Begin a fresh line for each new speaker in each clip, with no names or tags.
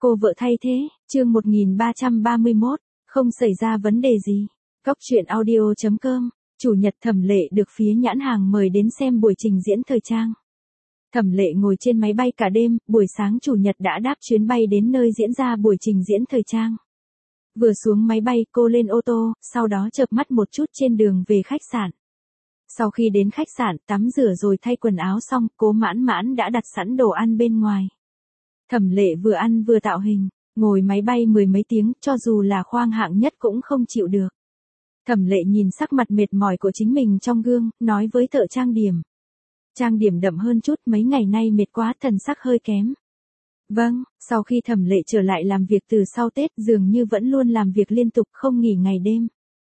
Cô vợ thay thế, chương 1331, không xảy ra vấn đề gì. Cóc truyện audio.com, Chủ nhật Thẩm Lệ được phía nhãn hàng mời đến xem buổi trình diễn thời trang. Thẩm Lệ ngồi trên máy bay cả đêm, buổi sáng Chủ nhật đã đáp chuyến bay đến nơi diễn ra buổi trình diễn thời trang. Vừa xuống máy bay cô lên ô tô, sau đó chợp mắt một chút trên đường về khách sạn. Sau khi đến khách sạn, tắm rửa rồi thay quần áo xong, Cố Mãn Mãn đã đặt sẵn đồ ăn bên ngoài. Thẩm Lệ vừa ăn vừa tạo hình, ngồi máy bay mười mấy tiếng, cho dù là khoang hạng nhất cũng không chịu được. Thẩm Lệ nhìn sắc mặt mệt mỏi của chính mình trong gương, nói với thợ trang điểm. Trang điểm đậm hơn chút, mấy ngày nay mệt quá, thần sắc hơi kém. Vâng, sau khi Thẩm Lệ trở lại làm việc từ sau Tết dường như vẫn luôn làm việc liên tục không nghỉ ngày đêm.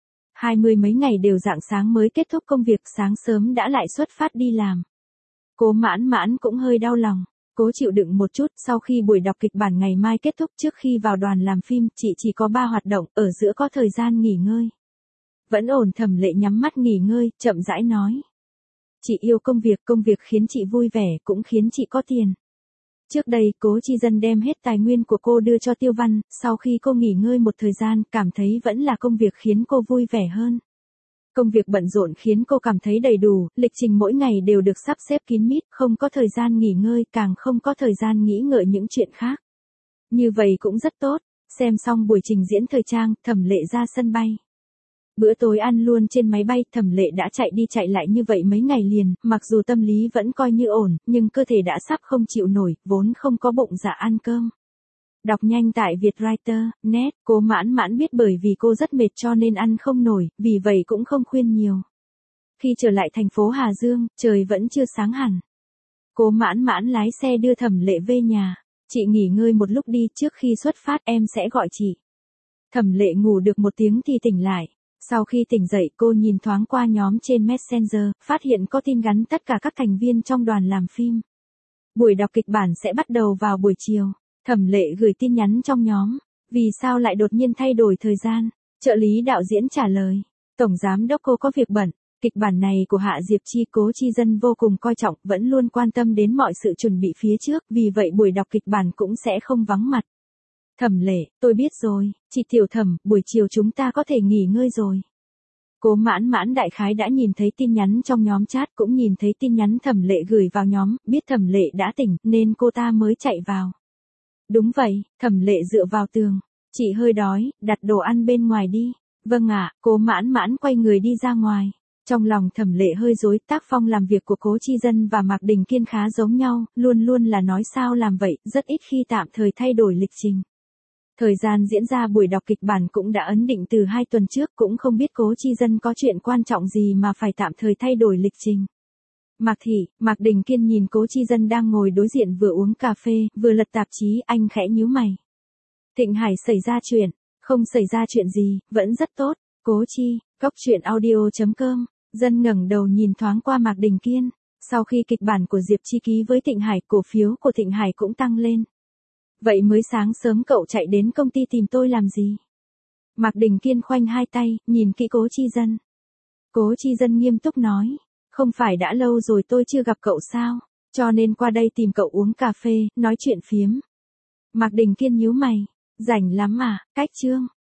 20 mấy ngày đều rạng sáng mới kết thúc công việc, sáng sớm đã lại xuất phát đi làm. Cố Mãn Mãn cũng hơi đau lòng, cố chịu đựng một chút, sau khi buổi đọc kịch bản ngày mai kết thúc trước khi vào đoàn làm phim, chị chỉ có 3 hoạt động, ở giữa có thời gian nghỉ ngơi. Vẫn ổn. Thẩm Lệ nhắm mắt nghỉ ngơi, chậm rãi nói. Chị yêu công việc khiến chị vui vẻ, cũng khiến chị có tiền. Trước đây, Cố Chi Dân đem hết tài nguyên của cô đưa cho Tiêu Văn, sau khi cô nghỉ ngơi một thời gian, cảm thấy vẫn là công việc khiến cô vui vẻ hơn. Công việc bận rộn khiến cô cảm thấy đầy đủ, lịch trình mỗi ngày đều được sắp xếp kín mít, không có thời gian nghỉ ngơi, càng không có thời gian nghĩ ngợi những chuyện khác. Như vậy cũng rất tốt. Xem xong buổi trình diễn thời trang, Thẩm Lệ ra sân bay. Bữa tối ăn luôn trên máy bay, Thẩm Lệ đã chạy đi chạy lại như vậy mấy ngày liền, mặc dù tâm lý vẫn coi như ổn, nhưng cơ thể đã sắp không chịu nổi, vốn không có bụng dạ ăn cơm. Đọc nhanh tại Vietwriter.net, Cố Mãn Mãn biết bởi vì cô rất mệt cho nên ăn không nổi, vì vậy cũng không khuyên nhiều. Khi trở lại thành phố Hà Dương, trời vẫn chưa sáng hẳn. Cố Mãn Mãn lái xe đưa Thẩm Lệ về nhà. Chị nghỉ ngơi một lúc đi, trước khi xuất phát em sẽ gọi chị. Thẩm Lệ ngủ được một tiếng thì tỉnh lại. Sau khi tỉnh dậy cô nhìn thoáng qua nhóm trên Messenger, phát hiện có tin gắn tất cả các thành viên trong đoàn làm phim. Buổi đọc kịch bản sẽ bắt đầu vào buổi chiều. Thẩm Lệ gửi tin nhắn trong nhóm. Vì sao lại đột nhiên thay đổi thời gian? Trợ lý đạo diễn trả lời. Tổng giám đốc cô có việc bận. Kịch bản này của Hạ Diệp Chi Cố Chi Dân vô cùng coi trọng, vẫn luôn quan tâm đến mọi sự chuẩn bị phía trước, vì vậy buổi đọc kịch bản cũng sẽ không vắng mặt. Thẩm Lệ, tôi biết rồi, chị Tiểu Thẩm, buổi chiều chúng ta có thể nghỉ ngơi rồi. Cố Mãn Mãn đại khái đã nhìn thấy tin nhắn trong nhóm chat, cũng nhìn thấy tin nhắn Thẩm Lệ gửi vào nhóm, biết Thẩm Lệ đã tỉnh, nên cô ta mới chạy vào. Đúng vậy, Thẩm Lệ dựa vào tường. Chị hơi đói, đặt đồ ăn bên ngoài đi. Vâng ạ. Cố Mãn Mãn quay người đi ra ngoài. Trong lòng Thẩm Lệ hơi rối, tác phong làm việc của Cố Chi Dân và Mạc Đình Kiên khá giống nhau, luôn luôn là nói sao làm vậy, rất ít khi tạm thời thay đổi lịch trình. Thời gian diễn ra buổi đọc kịch bản cũng đã ấn định từ 2 tuần trước, cũng không biết Cố Chi Dân có chuyện quan trọng gì mà phải tạm thời thay đổi lịch trình. Mạc Đình Kiên nhìn Cố Chi Dân đang ngồi đối diện vừa uống cà phê, vừa lật tạp chí, anh khẽ nhíu mày. Thịnh Hải xảy ra chuyện, không xảy ra chuyện gì, vẫn rất tốt. Cố Chi, Cóc truyện audio.com, Dân ngẩng đầu nhìn thoáng qua Mạc Đình Kiên. Sau khi kịch bản của Diệp Chi ký với Thịnh Hải, cổ phiếu của Thịnh Hải cũng tăng lên. Vậy mới sáng sớm cậu chạy đến công ty tìm tôi làm gì? Mạc Đình Kiên khoanh hai tay, nhìn kỹ Cố Chi Dân. Cố Chi Dân nghiêm túc nói, không phải đã lâu rồi tôi chưa gặp cậu sao, cho nên qua đây tìm cậu uống cà phê, nói chuyện phiếm. Mạc Đình Kiên nhíu mày, rảnh lắm à, cách chương.